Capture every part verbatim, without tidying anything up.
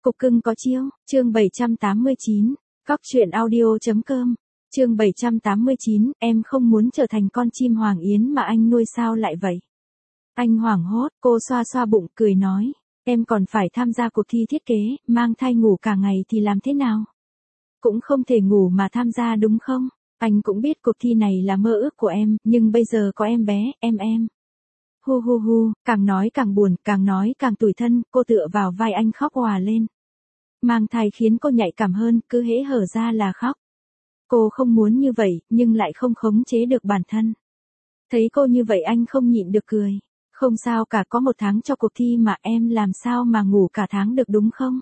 Cục cưng có chiêu, chương bảy trăm tám mươi chín, cóc truyện audio.com, chương bảy trăm tám mươi chín, em không muốn trở thành con chim hoàng yến mà anh nuôi sao lại vậy? Anh hoảng hốt, cô xoa xoa bụng, cười nói, em còn phải tham gia cuộc thi thiết kế, mang thai ngủ cả ngày thì làm thế nào? Cũng không thể ngủ mà tham gia đúng không? Anh cũng biết cuộc thi này là mơ ước của em, nhưng bây giờ có em bé, em em. Hu hu hu, càng nói càng buồn, càng nói càng tủi thân, cô tựa vào vai anh khóc òa lên. Mang thai khiến cô nhạy cảm hơn, cứ hễ hở ra là khóc. Cô không muốn như vậy, nhưng lại không khống chế được bản thân. Thấy cô như vậy anh không nhịn được cười. Không sao cả, có một tháng cho cuộc thi mà, em làm sao mà ngủ cả tháng được đúng không?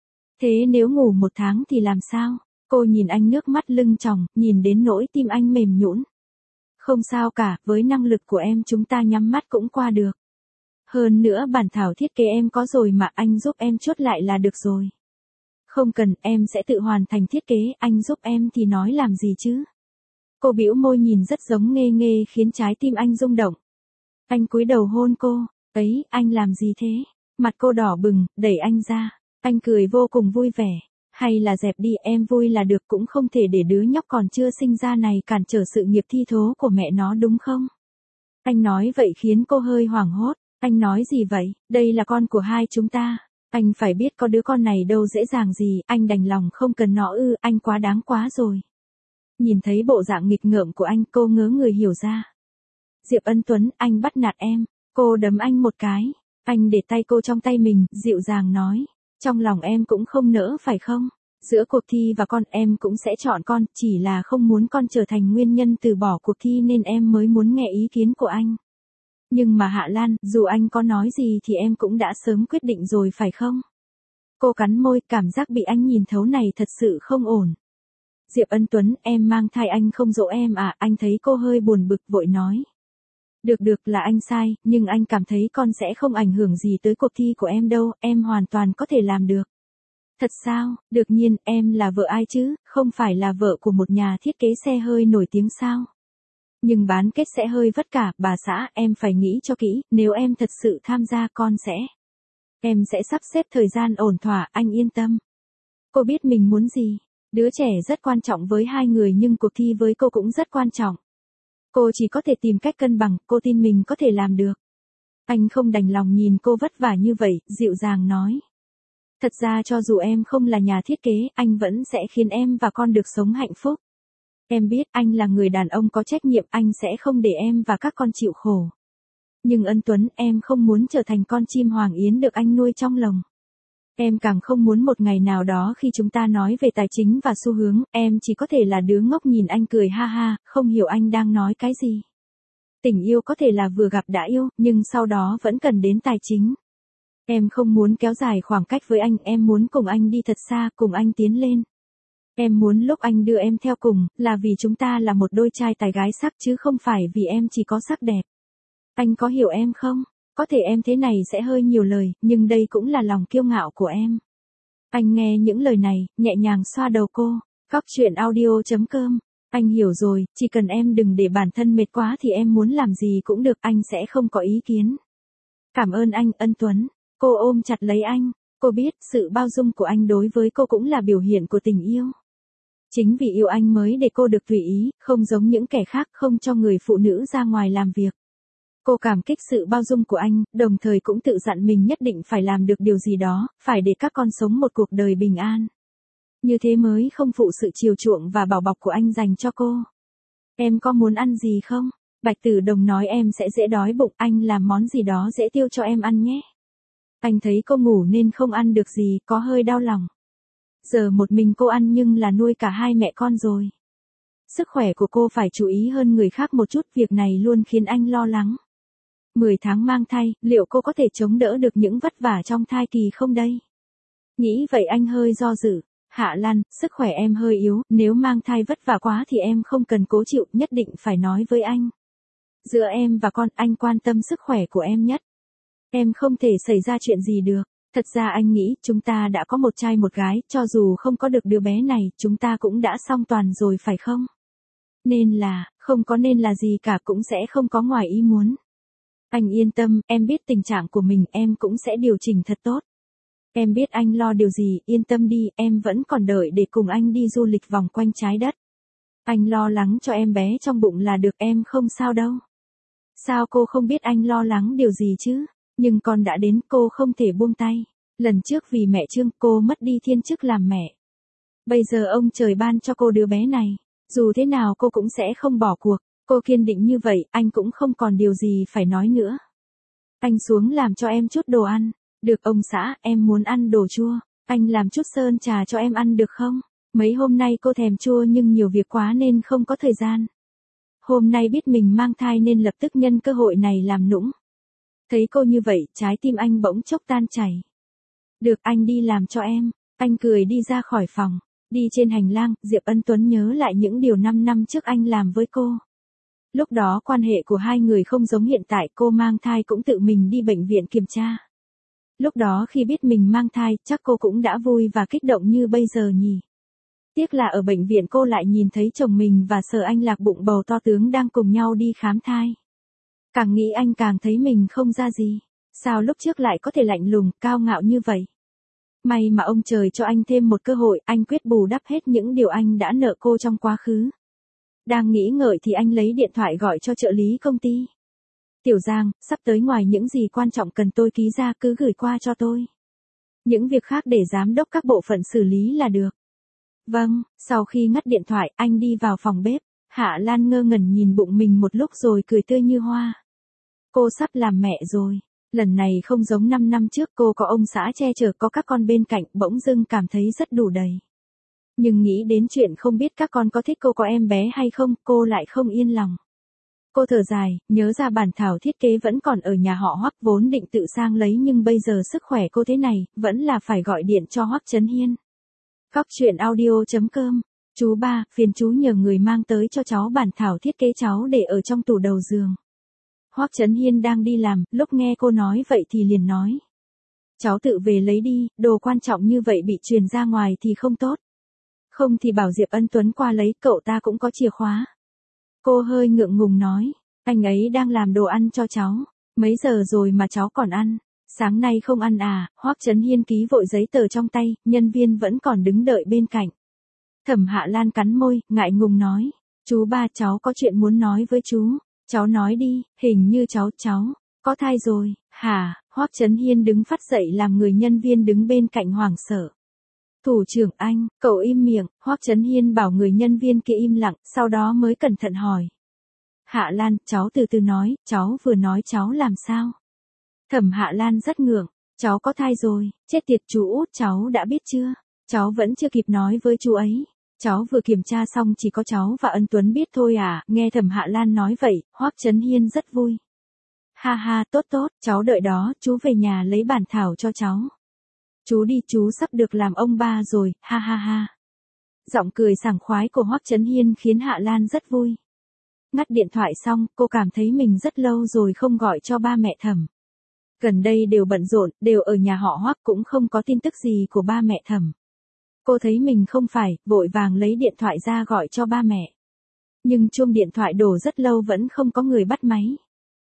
Thế nếu ngủ một tháng thì làm sao? Cô nhìn anh nước mắt lưng tròng, nhìn đến nỗi tim anh mềm nhũn. Không sao cả, với năng lực của em chúng ta nhắm mắt cũng qua được. Hơn nữa bản thảo thiết kế em có rồi mà, anh giúp em chốt lại là được rồi. Không cần, em sẽ tự hoàn thành thiết kế, anh giúp em thì nói làm gì chứ? Cô bĩu môi nhìn rất giống nghê nghê khiến trái tim anh rung động. Anh cúi đầu hôn cô, ấy, anh làm gì thế? Mặt cô đỏ bừng, đẩy anh ra. Anh cười vô cùng vui vẻ. Hay là dẹp đi, em vui là được, cũng không thể để đứa nhóc còn chưa sinh ra này cản trở sự nghiệp thi thố của mẹ nó đúng không? Anh nói vậy khiến cô hơi hoảng hốt. Anh nói gì vậy? Đây là con của hai chúng ta. Anh phải biết có đứa con này đâu dễ dàng gì, anh đành lòng không cần nó ư, anh quá đáng quá rồi. Nhìn thấy bộ dạng nghịch ngợm của anh, cô ngớ người hiểu ra. Diệp Ân Tuấn, anh bắt nạt em. Cô đấm anh một cái. Anh để tay cô trong tay mình, dịu dàng nói. Trong lòng em cũng không nỡ phải không? Giữa cuộc thi và con, em cũng sẽ chọn con, chỉ là không muốn con trở thành nguyên nhân từ bỏ cuộc thi nên em mới muốn nghe ý kiến của anh. Nhưng mà Hạ Lan, dù anh có nói gì thì em cũng đã sớm quyết định rồi phải không? Cô cắn môi, cảm giác bị anh nhìn thấu này thật sự không ổn. Diệp Ân Tuấn, em mang thai anh không dỗ em à? Anh thấy cô hơi buồn bực vội nói. Được được, là anh sai, nhưng anh cảm thấy con sẽ không ảnh hưởng gì tới cuộc thi của em đâu, em hoàn toàn có thể làm được. Thật sao? Đương nhiên, em là vợ ai chứ, không phải là vợ của một nhà thiết kế xe hơi nổi tiếng sao? Nhưng bán kết sẽ hơi vất vả, bà xã, em phải nghĩ cho kỹ, nếu em thật sự tham gia con sẽ. Em sẽ sắp xếp thời gian ổn thỏa, anh yên tâm. Cô biết mình muốn gì. Đứa trẻ rất quan trọng với hai người nhưng cuộc thi với cô cũng rất quan trọng. Cô chỉ có thể tìm cách cân bằng, cô tin mình có thể làm được. Anh không đành lòng nhìn cô vất vả như vậy, dịu dàng nói. Thật ra cho dù em không là nhà thiết kế, anh vẫn sẽ khiến em và con được sống hạnh phúc. Em biết anh là người đàn ông có trách nhiệm, anh sẽ không để em và các con chịu khổ. Nhưng Ân Tuấn, em không muốn trở thành con chim hoàng yến được anh nuôi trong lồng. Em càng không muốn một ngày nào đó khi chúng ta nói về tài chính và xu hướng, em chỉ có thể là đứa ngốc nhìn anh cười ha ha, không hiểu anh đang nói cái gì. Tình yêu có thể là vừa gặp đã yêu, nhưng sau đó vẫn cần đến tài chính. Em không muốn kéo dài khoảng cách với anh, em muốn cùng anh đi thật xa, cùng anh tiến lên. Em muốn lúc anh đưa em theo cùng, là vì chúng ta là một đôi trai tài gái sắc chứ không phải vì em chỉ có sắc đẹp. Anh có hiểu em không? Có thể em thế này sẽ hơi nhiều lời, nhưng đây cũng là lòng kiêu ngạo của em. Anh nghe những lời này, nhẹ nhàng xoa đầu cô. Cóc truyện audio.com. Anh hiểu rồi, chỉ cần em đừng để bản thân mệt quá thì em muốn làm gì cũng được, anh sẽ không có ý kiến. Cảm ơn anh, Ân Tuấn. Cô ôm chặt lấy anh. Cô biết, sự bao dung của anh đối với cô cũng là biểu hiện của tình yêu. Chính vì yêu anh mới để cô được tùy ý, không giống những kẻ khác không cho người phụ nữ ra ngoài làm việc. Cô cảm kích sự bao dung của anh, đồng thời cũng tự dặn mình nhất định phải làm được điều gì đó, phải để các con sống một cuộc đời bình an. Như thế mới không phụ sự chiều chuộng và bảo bọc của anh dành cho cô. Em có muốn ăn gì không? Bạch Tử Đồng nói em sẽ dễ đói bụng, anh làm món gì đó dễ tiêu cho em ăn nhé. Anh thấy cô ngủ nên không ăn được gì, có hơi đau lòng. Giờ một mình cô ăn nhưng là nuôi cả hai mẹ con rồi. Sức khỏe của cô phải chú ý hơn người khác một chút, việc này luôn khiến anh lo lắng. mười tháng mang thai, liệu cô có thể chống đỡ được những vất vả trong thai kỳ không đây? Nghĩ vậy anh hơi do dự. Hạ Lan, sức khỏe em hơi yếu, nếu mang thai vất vả quá thì em không cần cố chịu, nhất định phải nói với anh. Giữa em và con, anh quan tâm sức khỏe của em nhất. Em không thể xảy ra chuyện gì được. Thật ra anh nghĩ chúng ta đã có một trai một gái, cho dù không có được đứa bé này, chúng ta cũng đã xong toàn rồi phải không? Nên là, không có nên là gì cả, cũng sẽ không có ngoài ý muốn. Anh yên tâm, em biết tình trạng của mình, em cũng sẽ điều chỉnh thật tốt. Em biết anh lo điều gì, yên tâm đi, em vẫn còn đợi để cùng anh đi du lịch vòng quanh trái đất. Anh lo lắng cho em bé trong bụng là được, em không sao đâu. Sao cô không biết anh lo lắng điều gì chứ? Nhưng con đã đến, cô không thể buông tay. Lần trước vì mẹ Trương, cô mất đi thiên chức làm mẹ. Bây giờ ông trời ban cho cô đứa bé này. Dù thế nào cô cũng sẽ không bỏ cuộc. Cô kiên định như vậy, anh cũng không còn điều gì phải nói nữa. Anh xuống làm cho em chút đồ ăn. Được ông xã, em muốn ăn đồ chua. Anh làm chút sơn trà cho em ăn được không? Mấy hôm nay cô thèm chua nhưng nhiều việc quá nên không có thời gian. Hôm nay biết mình mang thai nên lập tức nhân cơ hội này làm nũng. Thấy cô như vậy, trái tim anh bỗng chốc tan chảy. Được, anh đi làm cho em. Anh cười đi ra khỏi phòng. Đi trên hành lang, Diệp Ân Tuấn nhớ lại những điều năm năm trước anh làm với cô. Lúc đó quan hệ của hai người không giống hiện tại, cô mang thai cũng tự mình đi bệnh viện kiểm tra. Lúc đó khi biết mình mang thai, chắc cô cũng đã vui và kích động như bây giờ nhỉ. Tiếc là ở bệnh viện cô lại nhìn thấy chồng mình và Sở Anh Lạc bụng bầu to tướng đang cùng nhau đi khám thai. Càng nghĩ anh càng thấy mình không ra gì. Sao lúc trước lại có thể lạnh lùng, cao ngạo như vậy? May mà ông trời cho anh thêm một cơ hội, anh quyết bù đắp hết những điều anh đã nợ cô trong quá khứ. Đang nghĩ ngợi thì anh lấy điện thoại gọi cho trợ lý công ty. Tiểu Giang, sắp tới ngoài những gì quan trọng cần tôi ký ra cứ gửi qua cho tôi. Những việc khác để giám đốc các bộ phận xử lý là được. Vâng, sau khi ngắt điện thoại, anh đi vào phòng bếp. Hạ Lan ngơ ngẩn nhìn bụng mình một lúc rồi cười tươi như hoa. Cô sắp làm mẹ rồi. Lần này không giống năm năm trước, cô có ông xã che chở, có các con bên cạnh, bỗng dưng cảm thấy rất đủ đầy. Nhưng nghĩ đến chuyện không biết các con có thích cô có em bé hay không, cô lại không yên lòng. Cô thở dài, nhớ ra bản thảo thiết kế vẫn còn ở nhà họ Hoắc, vốn định tự sang lấy nhưng bây giờ sức khỏe cô thế này, vẫn là phải gọi điện cho Hoắc Chấn Hiên. Cóc truyện audio chấm com. Chú ba, phiền chú nhờ người mang tới cho cháu bản thảo thiết kế, cháu để ở trong tủ đầu giường. Hoắc Chấn Hiên đang đi làm, lúc nghe cô nói vậy thì liền nói. Cháu tự về lấy đi, đồ quan trọng như vậy bị truyền ra ngoài thì không tốt. Không thì bảo Diệp Ân Tuấn qua lấy, cậu ta cũng có chìa khóa. Cô hơi ngượng ngùng nói, anh ấy đang làm đồ ăn cho cháu. Mấy giờ rồi mà cháu còn ăn? Sáng nay không ăn à? Hoắc Chấn Hiên ký vội giấy tờ trong tay, nhân viên vẫn còn đứng đợi bên cạnh. Thẩm Hạ Lan cắn môi, ngại ngùng nói, chú ba, cháu có chuyện muốn nói với chú. Cháu nói đi, hình như cháu, cháu, có thai rồi, hả? Hoắc Chấn Hiên đứng phắt dậy làm người nhân viên đứng bên cạnh hoảng sợ. Thủ trưởng anh, cậu im miệng, Hoắc Chấn Hiên bảo người nhân viên kia im lặng, sau đó mới cẩn thận hỏi. Hạ Lan, cháu từ từ nói, cháu vừa nói cháu làm sao? Thẩm Hạ Lan rất ngượng, cháu có thai rồi, chết tiệt, chú út cháu đã biết chưa? Cháu vẫn chưa kịp nói với chú ấy. Cháu vừa kiểm tra xong chỉ có cháu và Ân Tuấn biết thôi à, nghe Thẩm Hạ Lan nói vậy, Hoắc Chấn Hiên rất vui. Ha ha, tốt tốt, cháu đợi đó, chú về nhà lấy bản thảo cho cháu. Chú đi, chú sắp được làm ông ba rồi, ha ha ha. Giọng cười sảng khoái của Hoắc Chấn Hiên khiến Hạ Lan rất vui. Ngắt điện thoại xong, cô cảm thấy mình rất lâu rồi không gọi cho ba mẹ Thẩm. Gần đây đều bận rộn, đều ở nhà họ Hoắc, cũng không có tin tức gì của ba mẹ Thẩm. Cô thấy mình không phải, vội vàng lấy điện thoại ra gọi cho ba mẹ. Nhưng chuông điện thoại đổ rất lâu vẫn không có người bắt máy.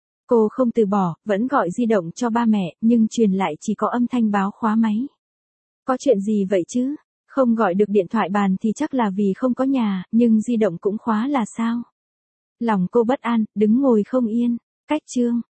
Cô không từ bỏ, vẫn gọi di động cho ba mẹ, nhưng truyền lại chỉ có âm thanh báo khóa máy. Có chuyện gì vậy chứ? Không gọi được điện thoại bàn thì chắc là vì không có nhà, nhưng di động cũng khóa là sao? Lòng cô bất an, đứng ngồi không yên. Cách chương.